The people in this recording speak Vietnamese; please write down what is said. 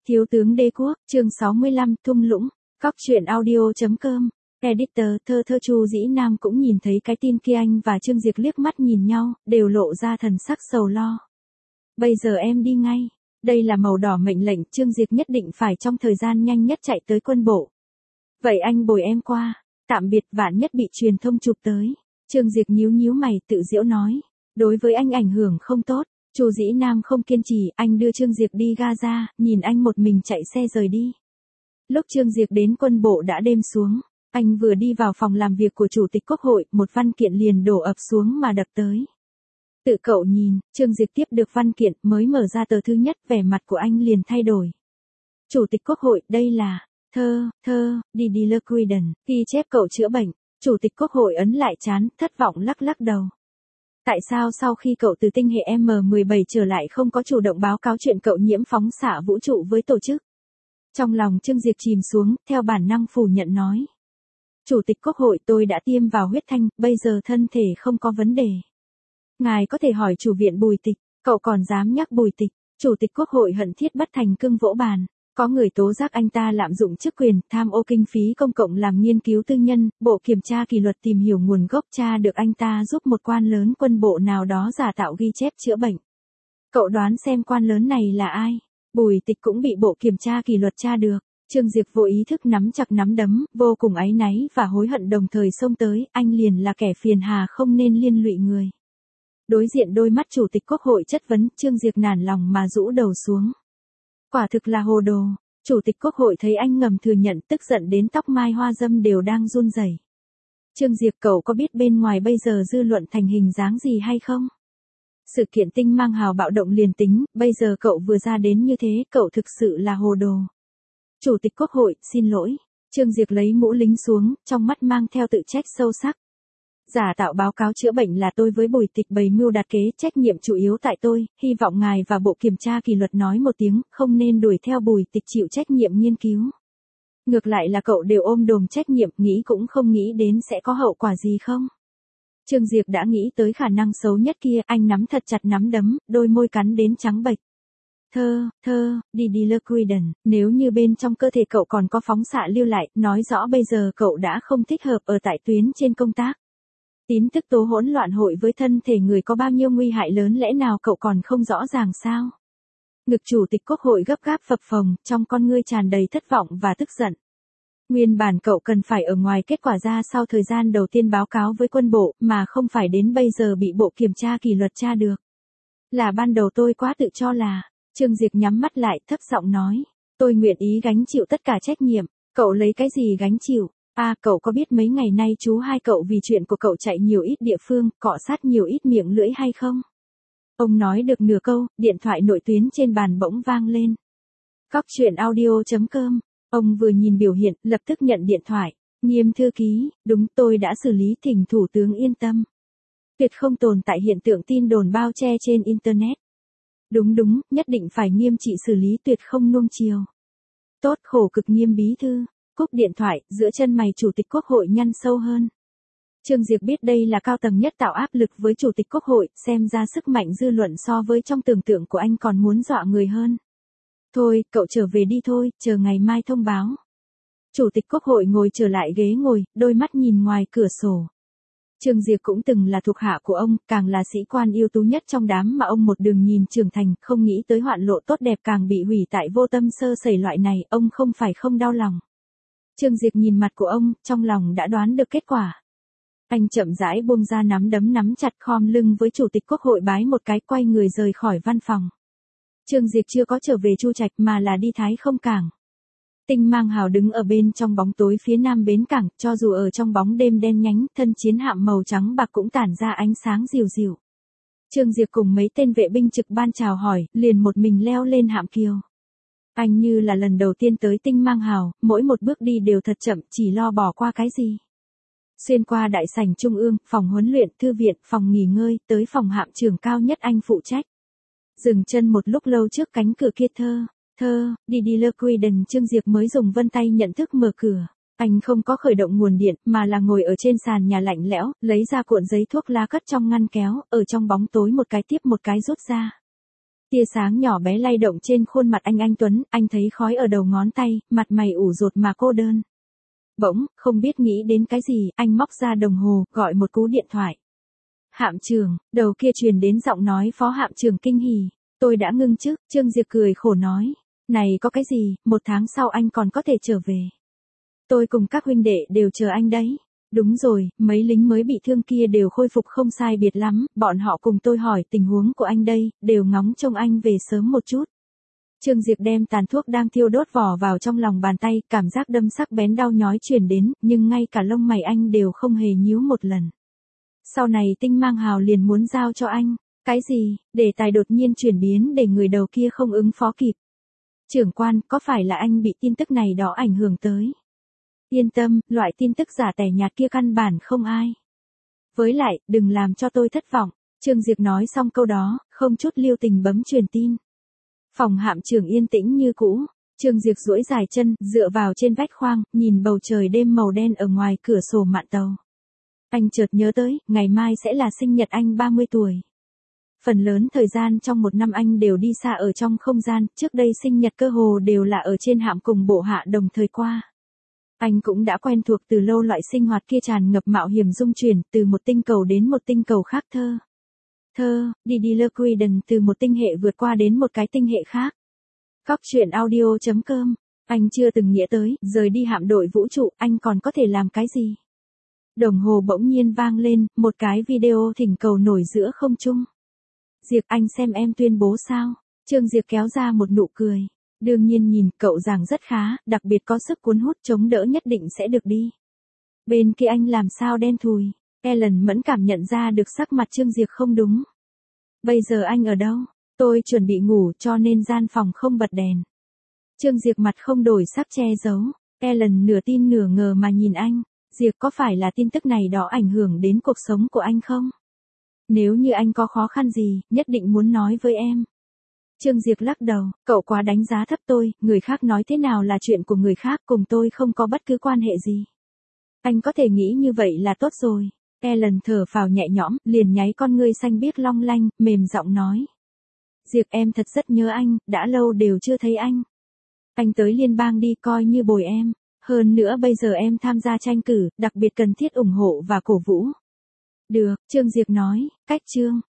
Thiếu tướng đế quốc, chương 65, thung lũng, Cóc truyện audio.com, editor, thơ Chu Dĩ Nam cũng nhìn thấy cái tin kia, anh và Trương Diệp liếc mắt nhìn nhau, đều lộ ra thần sắc sầu lo. Bây giờ em đi ngay, đây là màu đỏ mệnh lệnh, Trương Diệp nhất định phải trong thời gian nhanh nhất chạy tới quân bộ. Vậy anh bồi em qua, tạm biệt, vạn nhất bị truyền thông chụp tới. Trương Diệp nhíu mày tự giễu nói, đối với anh ảnh hưởng không tốt. Chu Dĩ Nam không kiên trì, anh đưa Trương Diệp đi Gaza, nhìn anh một mình chạy xe rời đi. Lúc Trương Diệp đến quân bộ đã đêm xuống, anh vừa đi vào phòng làm việc của Chủ tịch Quốc hội, một văn kiện liền đổ ập xuống mà đập tới. Tự cậu nhìn, Trương Diệp tiếp được văn kiện, mới mở ra tờ thứ nhất, vẻ mặt của anh liền thay đổi. Chủ tịch Quốc hội, đây là thơ, Didier Quiden, ghi chép cậu chữa bệnh. Chủ tịch Quốc hội ấn lại trán, thất vọng lắc đầu. Tại sao sau khi cậu từ tinh hệ M17 trở lại không có chủ động báo cáo chuyện cậu nhiễm phóng xạ vũ trụ với tổ chức? Trong lòng Trương Diệp chìm xuống, theo bản năng phủ nhận nói. Chủ tịch Quốc hội, tôi đã tiêm vào huyết thanh, bây giờ thân thể không có vấn đề. Ngài có thể hỏi chủ viện Bùi Tịch, cậu còn dám nhắc Bùi Tịch? Chủ tịch Quốc hội hận thiết bất thành cưng vỗ bàn. Có người tố giác anh ta lạm dụng chức quyền, tham ô kinh phí công cộng làm nghiên cứu tư nhân, Bộ Kiểm tra Kỷ luật tìm hiểu nguồn gốc, tra được anh ta giúp một quan lớn quân bộ nào đó giả tạo ghi chép chữa bệnh. Cậu đoán xem quan lớn này là ai? Bùi Tịch cũng bị Bộ Kiểm tra Kỷ luật tra được. Trương Diệp vô ý thức nắm chặt nắm đấm, vô cùng áy náy và hối hận đồng thời xông tới, anh liền là kẻ phiền hà không nên liên lụy người. Đối diện đôi mắt Chủ tịch Quốc hội chất vấn, Trương Diệp nản lòng mà rũ đầu xuống. Quả thực là hồ đồ. Chủ tịch Quốc hội thấy anh ngầm thừa nhận, tức giận đến tóc mai hoa dâm đều đang run rẩy. Trương Diệp, cậu có biết bên ngoài bây giờ dư luận thành hình dáng gì hay không? Sự kiện Tinh Mang Hào bạo động liền tính, bây giờ cậu vừa ra đến như thế, cậu thực sự là hồ đồ. Chủ tịch Quốc hội, xin lỗi. Trương Diệp lấy mũ lính xuống, trong mắt mang theo tự trách sâu sắc. Giả tạo báo cáo chữa bệnh là tôi với Bùi Tịch bày mưu đặt kế, trách nhiệm chủ yếu tại tôi, hy vọng ngài và Bộ Kiểm tra Kỷ luật nói một tiếng, không nên đuổi theo Bùi Tịch chịu trách nhiệm nghiên cứu. Ngược lại là cậu đều ôm đồm trách nhiệm, nghĩ cũng không nghĩ đến sẽ có hậu quả gì không? Trương Diệp đã nghĩ tới khả năng xấu nhất kia, anh nắm thật chặt nắm đấm, đôi môi cắn đến trắng bệch. Thơ, Didier Quiden, nếu như bên trong cơ thể cậu còn có phóng xạ lưu lại, nói rõ bây giờ cậu đã không thích hợp ở tại tuyến trên công tác. Tín tức tố hỗn loạn hội với thân thể người có bao nhiêu nguy hại lớn, lẽ nào cậu còn không rõ ràng sao? Ngực Chủ tịch Quốc hội gấp gáp phập phồng, trong con ngươi tràn đầy thất vọng và tức giận. Nguyên bản cậu cần phải ở ngoài kết quả ra sau thời gian đầu tiên báo cáo với quân bộ, mà không phải đến bây giờ bị Bộ Kiểm tra Kỷ luật tra được. Là ban đầu tôi quá tự cho là. Trương Diệp nhắm mắt lại, thấp giọng nói. Tôi nguyện ý gánh chịu tất cả trách nhiệm. Cậu lấy cái gì gánh chịu? Cậu có biết mấy ngày nay chú hai cậu vì chuyện của cậu chạy nhiều ít địa phương, cọ sát nhiều ít miệng lưỡi hay không? Ông nói được nửa câu, điện thoại nội tuyến trên bàn bỗng vang lên. Cóc truyện audio.com. Ông vừa nhìn biểu hiện, lập tức nhận điện thoại. Nghiêm thư ký, đúng, tôi đã xử lý, thỉnh thủ tướng yên tâm. Tuyệt không tồn tại hiện tượng tin đồn bao che trên Internet. Đúng, nhất định phải nghiêm trị xử lý, tuyệt không nuông chiều. Tốt, khổ cực Nghiêm bí thư. Cúp điện thoại, giữa chân mày Chủ tịch Quốc hội nhăn sâu hơn. Trương Diệp biết đây là cao tầng nhất tạo áp lực với Chủ tịch Quốc hội, xem ra sức mạnh dư luận so với trong tưởng tượng của anh còn muốn dọa người hơn. Thôi, cậu trở về đi thôi, chờ ngày mai thông báo. Chủ tịch Quốc hội ngồi trở lại ghế ngồi, đôi mắt nhìn ngoài cửa sổ. Trương Diệp cũng từng là thuộc hạ của ông, càng là sĩ quan ưu tú nhất trong đám mà ông một đường nhìn trưởng thành, không nghĩ tới hoạn lộ tốt đẹp càng bị hủy tại vô tâm sơ sẩy loại này, ông không phải không đau lòng. Trương Diệp nhìn mặt của ông, trong lòng đã đoán được kết quả. Anh chậm rãi buông ra nắm đấm, nắm chặt, khom lưng với Chủ tịch Quốc hội bái một cái, quay người rời khỏi văn phòng. Trương Diệp chưa có trở về Chu Trạch mà là đi Thái Không cảng. Tinh Mang Hào đứng ở bên trong bóng tối phía nam bến cảng, cho dù ở trong bóng đêm đen nhánh, thân chiến hạm màu trắng bạc cũng tản ra ánh sáng dịu dịu. Trương Diệp cùng mấy tên vệ binh trực ban chào hỏi, liền một mình leo lên hạm kiều. Anh như là lần đầu tiên tới Tinh Mang Hào, mỗi một bước đi đều thật chậm, chỉ lo bỏ qua cái gì. Xuyên qua đại sảnh trung ương, phòng huấn luyện, thư viện, phòng nghỉ ngơi, tới phòng hạm trưởng cao nhất anh phụ trách. Dừng chân một lúc lâu trước cánh cửa kia, thơ, Didier Quiden, Trương Diệp mới dùng vân tay nhận thức mở cửa. Anh không có khởi động nguồn điện, mà là ngồi ở trên sàn nhà lạnh lẽo, lấy ra cuộn giấy thuốc lá cất trong ngăn kéo, ở trong bóng tối một cái tiếp một cái rút ra. Tia sáng nhỏ bé lay động trên khuôn mặt anh Tuấn, anh thấy khói ở đầu ngón tay, mặt mày ủ rột mà cô đơn. Bỗng, không biết nghĩ đến cái gì, anh móc ra đồng hồ, gọi một cú điện thoại. Hạm trưởng, đầu kia truyền đến giọng nói phó hạm trưởng kinh hỉ. Tôi đã ngưng chức, Trương Diệp cười khổ nói. Này có cái gì, 1 tháng sau anh còn có thể trở về. Tôi cùng các huynh đệ đều chờ anh đấy. Đúng rồi, mấy lính mới bị thương kia đều khôi phục không sai biệt lắm, bọn họ cùng tôi hỏi tình huống của anh đây, đều ngóng trông anh về sớm một chút. Trương Diệp đem tàn thuốc đang thiêu đốt vỏ vào trong lòng bàn tay, cảm giác đâm sắc bén đau nhói truyền đến, nhưng ngay cả lông mày anh đều không hề nhíu một lần. Sau này Tinh Mang Hào liền muốn giao cho anh. Cái gì, đề tài đột nhiên chuyển biến để người đầu kia không ứng phó kịp. Trưởng quan, có phải là anh bị tin tức này đó ảnh hưởng tới? Yên tâm, loại tin tức giả tẻ nhạt kia căn bản không ai. Với lại, đừng làm cho tôi thất vọng. Trương Diệp nói xong câu đó, không chút lưu tình bấm truyền tin. Phòng hạm trưởng yên tĩnh như cũ. Trương Diệp duỗi dài chân, dựa vào trên vách khoang, nhìn bầu trời đêm màu đen ở ngoài cửa sổ mạn tàu. Anh chợt nhớ tới, ngày mai sẽ là sinh nhật anh 30 tuổi. Phần lớn thời gian trong 1 năm anh đều đi xa ở trong không gian, trước đây sinh nhật cơ hồ đều là ở trên hạm cùng bộ hạ đồng thời qua. Anh cũng đã quen thuộc từ lâu loại sinh hoạt kia tràn ngập mạo hiểm dung chuyển, từ một tinh cầu đến một tinh cầu khác đi Queden từ một tinh hệ vượt qua đến một cái tinh hệ khác. Góc truyện audio.com, anh chưa từng nghĩ tới, rời đi hạm đội vũ trụ, anh còn có thể làm cái gì? Đồng hồ bỗng nhiên vang lên, một cái video thỉnh cầu nổi giữa không trung. Diệp, anh xem em tuyên bố sao? Trương Diệp kéo ra một nụ cười. Đương nhiên nhìn, cậu giảng rất khá, đặc biệt có sức cuốn hút, chống đỡ nhất định sẽ được đi. Bên kia anh làm sao đen thùi? Ellen mẫn cảm nhận ra được sắc mặt Trương Diệp không đúng. Bây giờ anh ở đâu? Tôi chuẩn bị ngủ cho nên gian phòng không bật đèn. Trương Diệp mặt không đổi sắc che giấu. Ellen nửa tin nửa ngờ mà nhìn anh. Diệp, có phải là tin tức này đó ảnh hưởng đến cuộc sống của anh không? Nếu như anh có khó khăn gì, nhất định muốn nói với em. Trương Diệp lắc đầu, cậu quá đánh giá thấp tôi, người khác nói thế nào là chuyện của người khác, cùng tôi không có bất cứ quan hệ gì. Anh có thể nghĩ như vậy là tốt rồi. Ellen thở phào nhẹ nhõm, liền nháy con ngươi xanh biếc long lanh, mềm giọng nói. Diệp, em thật rất nhớ anh, đã lâu đều chưa thấy anh. Anh tới liên bang đi coi như bồi em. Hơn nữa bây giờ em tham gia tranh cử, đặc biệt cần thiết ủng hộ và cổ vũ. Được, Trương Diệp nói, cách chương.